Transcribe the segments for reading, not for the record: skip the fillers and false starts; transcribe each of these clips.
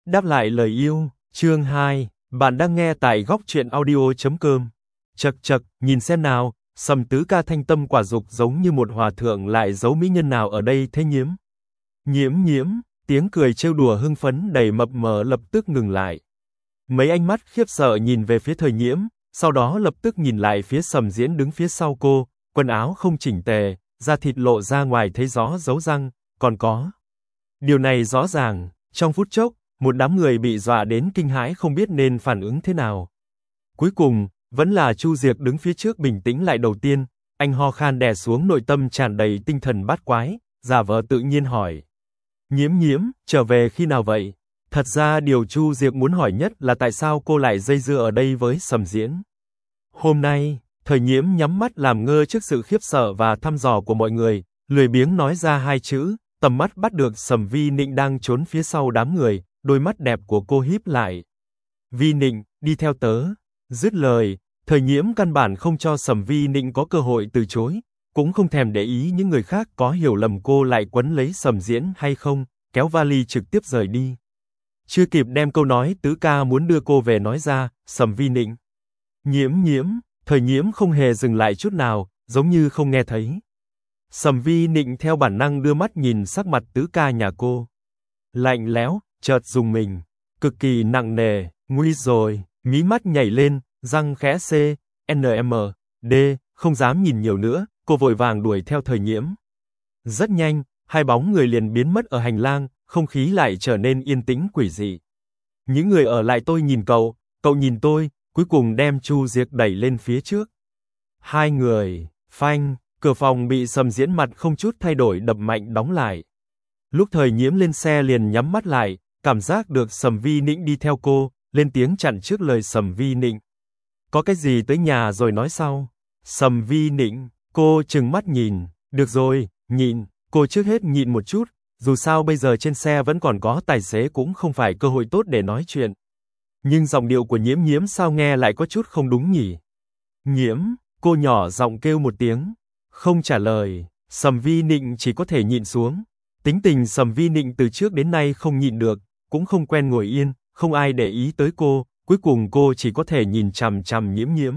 Đáp lại lời yêu, chương 2, bạn đang nghe tại góc truyện audio.com. Chậc chậc, nhìn xem nào, Sầm Tứ Ca thanh tâm quả dục giống như một hòa thượng lại giấu mỹ nhân nào ở đây thế Nhiễm? Nhiễm, tiếng cười trêu đùa hưng phấn đầy mập mờ lập tức ngừng lại. Mấy ánh mắt khiếp sợ nhìn về phía Thời Nhiễm, sau đó lập tức nhìn lại phía Sầm Diễn đứng phía sau cô, quần áo không chỉnh tề, da thịt lộ ra ngoài thấy rõ dấu răng, còn có. Điều này rõ ràng, trong phút chốc, một đám người bị dọa đến kinh hãi không biết nên phản ứng thế nào. Cuối cùng, vẫn là Chu Diệc đứng phía trước bình tĩnh lại đầu tiên, anh ho khan đè xuống nội tâm tràn đầy tinh thần bát quái, giả vờ tự nhiên hỏi. Nhiễm, trở về khi nào vậy? Thật ra điều Chu Diệc muốn hỏi nhất là tại sao cô lại dây dưa ở đây với Sầm Diễn. Hôm nay, Thời Nhiễm nhắm mắt làm ngơ trước sự khiếp sợ và thăm dò của mọi người, lười biếng nói ra hai chữ, tầm mắt bắt được Sầm Vi Nịnh đang trốn phía sau đám người, đôi mắt đẹp của cô híp lại. Vi Nịnh, đi theo tớ. Dứt lời, Thời Nhiễm căn bản không cho Sầm Vi Nịnh có cơ hội từ chối, cũng không thèm để ý những người khác có hiểu lầm cô lại quấn lấy Sầm Diễn hay không, kéo vali trực tiếp rời đi. Chưa kịp đem câu nói Tứ Ca muốn đưa cô về nói ra, Sầm Vi Nịnh. Nhiễm, Thời Nhiễm không hề dừng lại chút nào, giống như không nghe thấy. Sầm Vi Nịnh theo bản năng đưa mắt nhìn sắc mặt Tứ Ca nhà cô. Lạnh lẽo, chợt dùng mình, cực kỳ nặng nề, nguy rồi, mí mắt nhảy lên, răng khẽ CNMD, không dám nhìn nhiều nữa, cô vội vàng đuổi theo Thời Nhiễm. Rất nhanh, hai bóng người liền biến mất ở hành lang, không khí lại trở nên yên tĩnh quỷ dị. Những người ở lại tôi nhìn cậu nhìn tôi, cuối cùng đem Chu Diệc đẩy lên phía trước. Hai người, phanh, cửa phòng bị Sầm Diễn mặt không chút thay đổi đập mạnh đóng lại. Lúc Thời Nhiễm lên xe liền nhắm mắt lại, cảm giác được Sầm Vi Nịnh đi theo cô, lên tiếng chặn trước lời Sầm Vi Nịnh. Có cái gì tới nhà rồi nói sau. Sầm Vi Nịnh, cô trừng mắt nhìn, được rồi, nhịn, cô trước hết nhịn một chút, dù sao bây giờ trên xe vẫn còn có tài xế cũng không phải cơ hội tốt để nói chuyện. Nhưng giọng điệu của Nhiễm sao nghe lại có chút không đúng nhỉ? Nhiễm, cô nhỏ giọng kêu một tiếng, không trả lời, Sầm Vi Nịnh chỉ có thể nhịn xuống. Tính tình Sầm Vi Nịnh từ trước đến nay không nhịn được, cũng không quen ngồi yên, không ai để ý tới cô, cuối cùng cô chỉ có thể nhìn chằm chằm Nhiễm.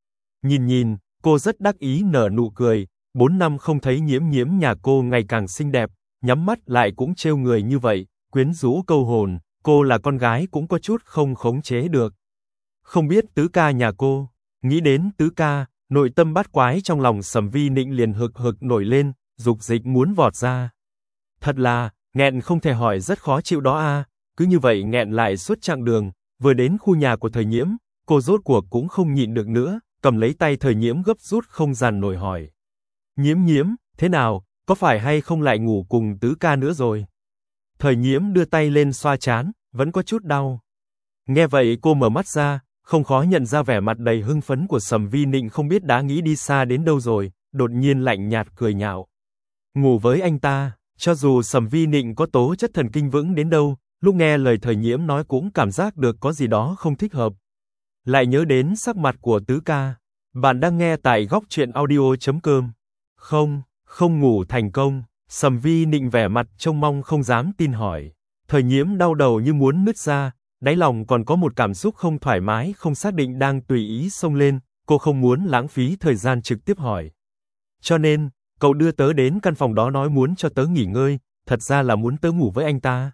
Nhìn, cô rất đắc ý nở nụ cười, 4 năm không thấy Nhiễm nhà cô ngày càng xinh đẹp, nhắm mắt lại cũng trêu người như vậy, quyến rũ câu hồn, cô là con gái cũng có chút không khống chế được. Không biết Tứ Ca nhà cô, nghĩ đến Tứ Ca, nội tâm bát quái trong lòng Sầm Vi Nịnh liền hực nổi lên, dục dịch muốn vọt ra. Thật là, nghẹn không thể hỏi rất khó chịu đó a, cứ như vậy nghẹn lại suốt chặng đường, vừa đến khu nhà của Thời Nhiễm, cô rốt cuộc cũng không nhịn được nữa, cầm lấy tay Thời Nhiễm gấp rút không dằn nổi hỏi. Nhiễm, thế nào, có phải hay không lại ngủ cùng Tứ Ca nữa rồi? Thời Nhiễm đưa tay lên xoa trán, vẫn có chút đau. Nghe vậy cô mở mắt ra, không khó nhận ra vẻ mặt đầy hưng phấn của Sầm Vi Nịnh không biết đã nghĩ đi xa đến đâu rồi, đột nhiên lạnh nhạt cười nhạo. Ngủ với anh ta, cho dù Sầm Vi Nịnh có tố chất thần kinh vững đến đâu, lúc nghe lời Thời Nhiễm nói cũng cảm giác được có gì đó không thích hợp. Lại nhớ đến sắc mặt của Tứ Ca. Bạn đang nghe tại góc truyện audio.com. Không ngủ thành công. Sầm Vi Nịnh vẻ mặt trông mong không dám tin hỏi. Thời Nhiễm đau đầu như muốn nứt ra, đáy lòng còn có một cảm xúc không thoải mái không xác định đang tùy ý xông lên, cô không muốn lãng phí thời gian trực tiếp hỏi. Cho nên, cậu đưa tớ đến căn phòng đó nói muốn cho tớ nghỉ ngơi, thật ra là muốn tớ ngủ với anh ta.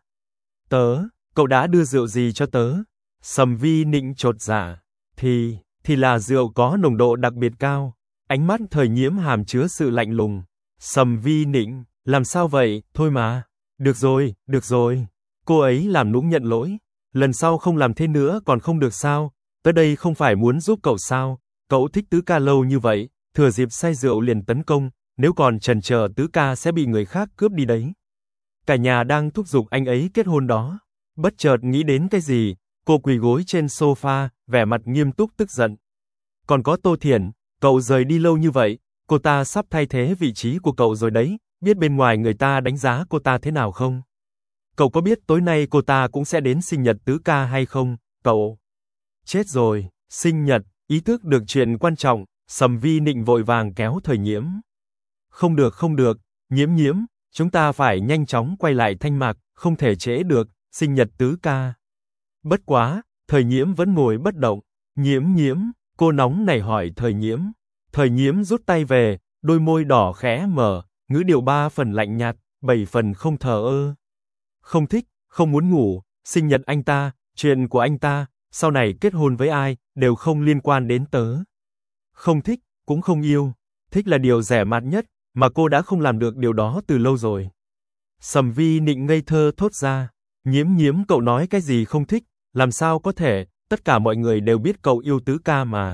Cậu đã đưa rượu gì cho tớ? Sầm Vi Nịnh chột dạ. Thì là rượu có nồng độ đặc biệt cao. Ánh mắt Thời Nhiễm hàm chứa sự lạnh lùng. Sầm Vi Nịnh, làm sao vậy, thôi mà. Được rồi. Cô ấy làm nũng nhận lỗi. Lần sau không làm thế nữa còn không được sao? Tới đây không phải muốn giúp cậu sao? Cậu thích Tứ Ca lâu như vậy, thừa dịp say rượu liền tấn công, nếu còn chần chờ Tứ Ca sẽ bị người khác cướp đi đấy. Cả nhà đang thúc giục anh ấy kết hôn đó. Bất chợt nghĩ đến cái gì, cô quỳ gối trên sofa, vẻ mặt nghiêm túc tức giận. Còn có Tô Thiển, cậu rời đi lâu như vậy, cô ta sắp thay thế vị trí của cậu rồi đấy, biết bên ngoài người ta đánh giá cô ta thế nào không? Cậu có biết tối nay cô ta cũng sẽ đến sinh nhật Tứ Ca hay không? Cậu... Chết rồi, sinh nhật, ý thức được chuyện quan trọng, Sầm Vi Nịnh vội vàng kéo Thời Nhiễm. Không được, Nhiễm, chúng ta phải nhanh chóng quay lại Thanh Mạc, không thể trễ được, sinh nhật Tứ Ca. Bất quá, Thời Nhiễm vẫn ngồi bất động. Nhiễm Nhiễm, cô nóng nảy hỏi Thời Nhiễm. Thời Nhiễm rút tay về, đôi môi đỏ khẽ mở, ngữ điệu 3 phần lạnh nhạt, 7 phần không thờ ơ. Không thích, không muốn ngủ, sinh nhật anh ta, chuyện của anh ta, sau này kết hôn với ai, đều không liên quan đến tớ. Không thích, cũng không yêu, thích là điều rẻ mạt nhất, mà cô đã không làm được điều đó từ lâu rồi. Sầm Vi Nịnh ngây thơ thốt ra, Nhiễm Nhiễm cậu nói cái gì không thích, làm sao có thể, tất cả mọi người đều biết cậu yêu tứ ca mà.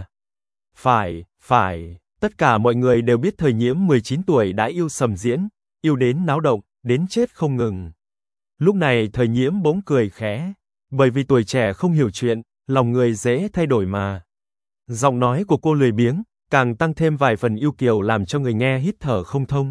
Phải, tất cả mọi người đều biết Thời Nhiễm 19 tuổi đã yêu Sầm Diễn, yêu đến náo động, đến chết không ngừng. Lúc này Thời Nhiễm bỗng cười khẽ, bởi vì tuổi trẻ không hiểu chuyện, lòng người dễ thay đổi mà. Giọng nói của cô lười biếng, càng tăng thêm vài phần yêu kiều làm cho người nghe hít thở không thông.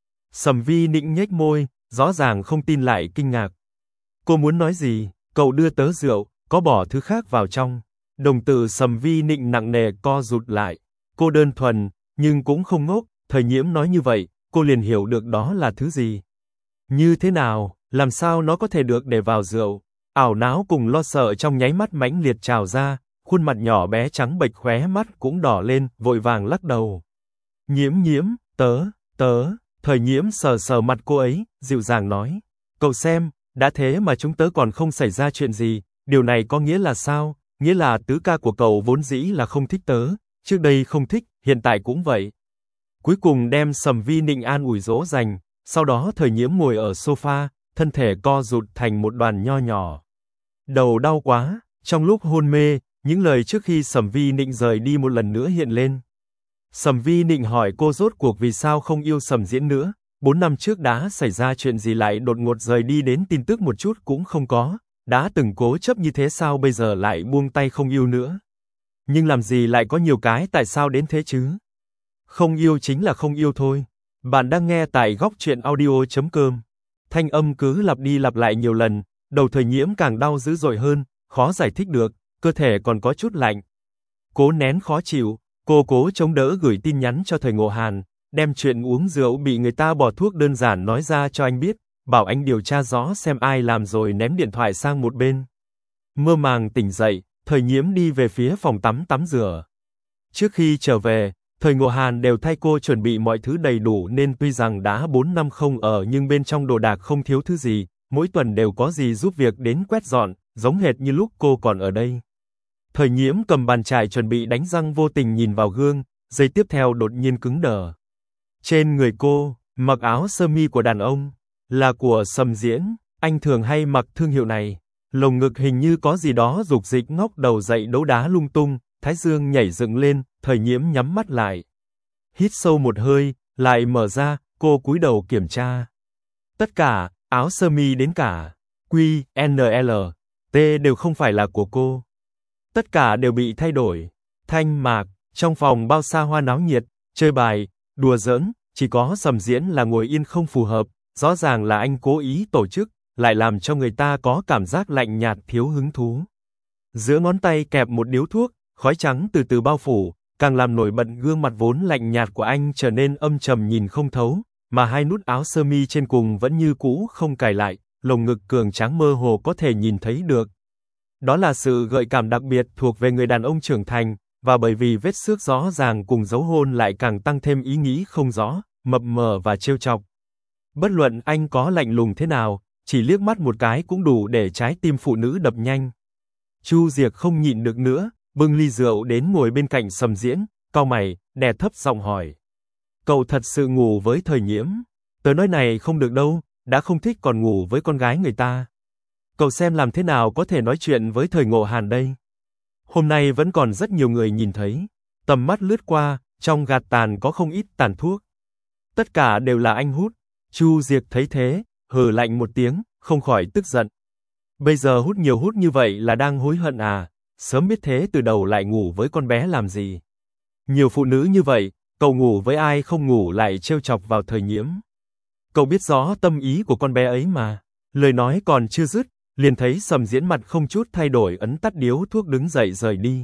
Sầm Vi Nịnh nhếch môi, rõ ràng không tin lại kinh ngạc. Cô muốn nói gì? Cậu đưa tớ rượu, có bỏ thứ khác vào trong. Đồng tử Sầm Vi Nịnh nặng nề co rụt lại. Cô đơn thuần, nhưng cũng không ngốc, Thời Nhiễm nói như vậy, cô liền hiểu được đó là thứ gì. Như thế nào, làm sao nó có thể được để vào rượu? Ảo não cùng lo sợ trong nháy mắt mãnh liệt trào ra, khuôn mặt nhỏ bé trắng bệch khóe mắt cũng đỏ lên, vội vàng lắc đầu. Nhiễm Nhiễm, tớ. Thời Nhiễm sờ sờ mặt cô ấy, dịu dàng nói. Cậu xem, đã thế mà chúng tớ còn không xảy ra chuyện gì, điều này có nghĩa là sao? Nghĩa là tứ ca của cậu vốn dĩ là không thích tớ, trước đây không thích, hiện tại cũng vậy. Cuối cùng đem Sầm Vi Nịnh an ủi dỗ dành, sau đó Thời Nhiễm ngồi ở sofa, thân thể co rụt thành một đoàn nho nhỏ. Đầu đau quá, trong lúc hôn mê, những lời trước khi Sầm Vi Nịnh rời đi một lần nữa hiện lên. Sầm Vi Nịnh hỏi cô rốt cuộc vì sao không yêu Sầm Diễn nữa, 4 năm trước đã xảy ra chuyện gì lại đột ngột rời đi đến tin tức một chút cũng không có, đã từng cố chấp như thế sao bây giờ lại buông tay không yêu nữa. Nhưng làm gì lại có nhiều cái tại sao đến thế chứ? Không yêu chính là không yêu thôi. Bạn đang nghe tại Góc Truyện Audio.com. Thanh âm cứ lặp đi lặp lại nhiều lần, đầu Thời Nhiễm càng đau dữ dội hơn, khó giải thích được, cơ thể còn có chút lạnh. Cố nén khó chịu, cô cố chống đỡ gửi tin nhắn cho Thời Ngộ Hàn, đem chuyện uống rượu bị người ta bỏ thuốc đơn giản nói ra cho anh biết, bảo anh điều tra rõ xem ai làm rồi ném điện thoại sang một bên. Mơ màng tỉnh dậy, Thời Nhiễm đi về phía phòng tắm tắm rửa. Trước khi trở về, Thời Ngộ Hàn đều thay cô chuẩn bị mọi thứ đầy đủ nên tuy rằng đã 4 năm không ở nhưng bên trong đồ đạc không thiếu thứ gì, mỗi tuần đều có gì giúp việc đến quét dọn, giống hệt như lúc cô còn ở đây. Thời Nhiễm cầm bàn chải chuẩn bị đánh răng vô tình nhìn vào gương, giây tiếp theo đột nhiên cứng đờ. Trên người cô, mặc áo sơ mi của đàn ông, là của Sầm Diễn, anh thường hay mặc thương hiệu này. Lồng ngực hình như có gì đó dục dịch ngóc đầu dậy đấu đá lung tung, thái dương nhảy dựng lên, Thời Nhiễm nhắm mắt lại. Hít sâu một hơi, lại mở ra, cô cúi đầu kiểm tra. Tất cả, áo sơ mi đến cả Q, N, L, T đều không phải là của cô. Tất cả đều bị thay đổi. Thanh mạc, trong phòng bao xa hoa náo nhiệt, chơi bài, đùa giỡn, chỉ có Sầm Diễn là ngồi yên không phù hợp, rõ ràng là anh cố ý tổ chức, lại làm cho người ta có cảm giác lạnh nhạt thiếu hứng thú. Giữa ngón tay kẹp một điếu thuốc, khói trắng từ từ bao phủ, càng làm nổi bật gương mặt vốn lạnh nhạt của anh trở nên âm trầm nhìn không thấu, mà hai nút áo sơ mi trên cùng vẫn như cũ không cài lại, lồng ngực cường tráng mơ hồ có thể nhìn thấy được. Đó là sự gợi cảm đặc biệt thuộc về người đàn ông trưởng thành, và bởi vì vết xước rõ ràng cùng dấu hôn lại càng tăng thêm ý nghĩ không rõ, mập mờ và trêu chọc. Bất luận anh có lạnh lùng thế nào, chỉ liếc mắt một cái cũng đủ để trái tim phụ nữ đập nhanh. Chu Diệc không nhịn được nữa, bưng ly rượu đến ngồi bên cạnh Sầm Diễn, cau mày, đè thấp giọng hỏi. Cậu thật sự ngủ với Thời Nhiễm? Tớ nói này không được đâu, đã không thích còn ngủ với con gái người ta. Cậu xem làm thế nào có thể nói chuyện với Thời Ngộ Hàn đây? Hôm nay vẫn còn rất nhiều người nhìn thấy. Tầm mắt lướt qua, trong gạt tàn có không ít tàn thuốc. Tất cả đều là anh hút. Chu Diệc thấy thế, hừ lạnh một tiếng, không khỏi tức giận. Bây giờ hút nhiều hút như vậy là đang hối hận à? Sớm biết thế từ đầu lại ngủ với con bé làm gì? Nhiều phụ nữ như vậy, cậu ngủ với ai không ngủ lại trêu chọc vào Thời Nhiễm. Cậu biết rõ tâm ý của con bé ấy mà. Lời nói còn chưa dứt, liền thấy Sầm Diễn mặt không chút thay đổi ấn tắt điếu thuốc đứng dậy rời đi.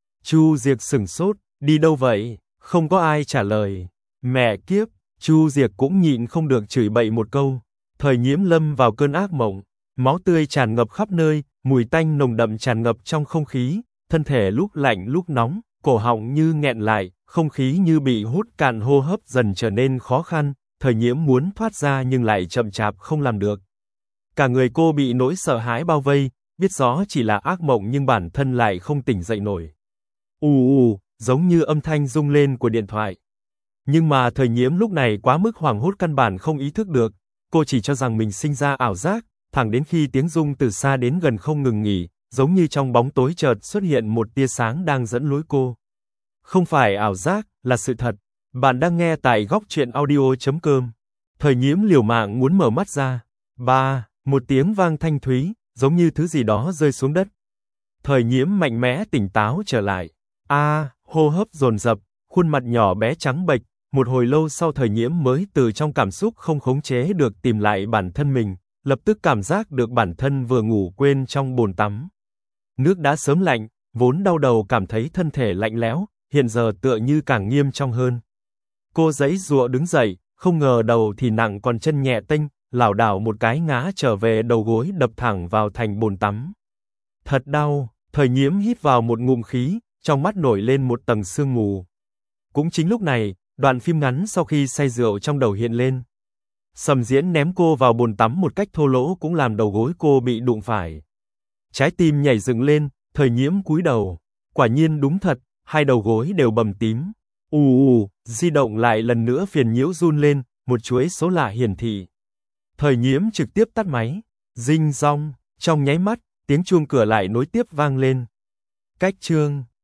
Chu Diệc sửng sốt, đi đâu vậy? Không có ai trả lời. Mẹ kiếp, Chu Diệc cũng nhịn không được chửi bậy một câu. Thời Nhiễm lâm vào cơn ác mộng, máu tươi tràn ngập khắp nơi, mùi tanh nồng đậm tràn ngập trong không khí, thân thể lúc lạnh lúc nóng, cổ họng như nghẹn lại, không khí như bị hút cạn, hô hấp dần trở nên khó khăn, Thời Nhiễm muốn thoát ra nhưng lại chậm chạp không làm được. Cả người cô bị nỗi sợ hãi bao vây, biết rõ chỉ là ác mộng nhưng bản thân lại không tỉnh dậy nổi. Giống như âm thanh rung lên của điện thoại. Nhưng mà Thời Nhiễm lúc này quá mức hoảng hốt căn bản không ý thức được, cô chỉ cho rằng mình sinh ra ảo giác, thẳng đến khi tiếng rung từ xa đến gần không ngừng nghỉ, giống như trong bóng tối chợt xuất hiện một tia sáng đang dẫn lối cô. Không phải ảo giác, là sự thật. Bạn đang nghe tại Góc Truyện Audio.com. Thời Nhiễm liều mạng muốn mở mắt ra. Một tiếng vang thanh thúy, giống như thứ gì đó rơi xuống đất. Thời Nhiễm mạnh mẽ tỉnh táo trở lại. Hô hấp dồn dập, khuôn mặt nhỏ bé trắng bệch, một hồi lâu sau Thời Nhiễm mới từ trong cảm xúc không khống chế được tìm lại bản thân mình, lập tức cảm giác được bản thân vừa ngủ quên trong bồn tắm. Nước đã sớm lạnh, vốn đau đầu cảm thấy thân thể lạnh lẽo, hiện giờ tựa như càng nghiêm trọng hơn. Cô giãy giụa đứng dậy, không ngờ đầu thì nặng còn chân nhẹ tênh, lảo đảo một cái ngã trở về, đầu gối đập thẳng vào thành bồn tắm. Thật đau, Thời Nhiễm hít vào một ngụm khí, trong mắt nổi lên một tầng sương mù. Cũng chính lúc này, đoạn phim ngắn sau khi say rượu trong đầu hiện lên. Sầm Diễn ném cô vào bồn tắm một cách thô lỗ cũng làm đầu gối cô bị đụng phải. Trái tim nhảy dựng lên, Thời Nhiễm cúi đầu. Quả nhiên đúng thật, hai đầu gối đều bầm tím. Di động lại lần nữa phiền nhiễu run lên, một chuỗi số lạ hiển thị. Thời Nhiễm trực tiếp tắt máy. Ding dong, trong nháy mắt, tiếng chuông cửa lại nối tiếp vang lên. Cách chương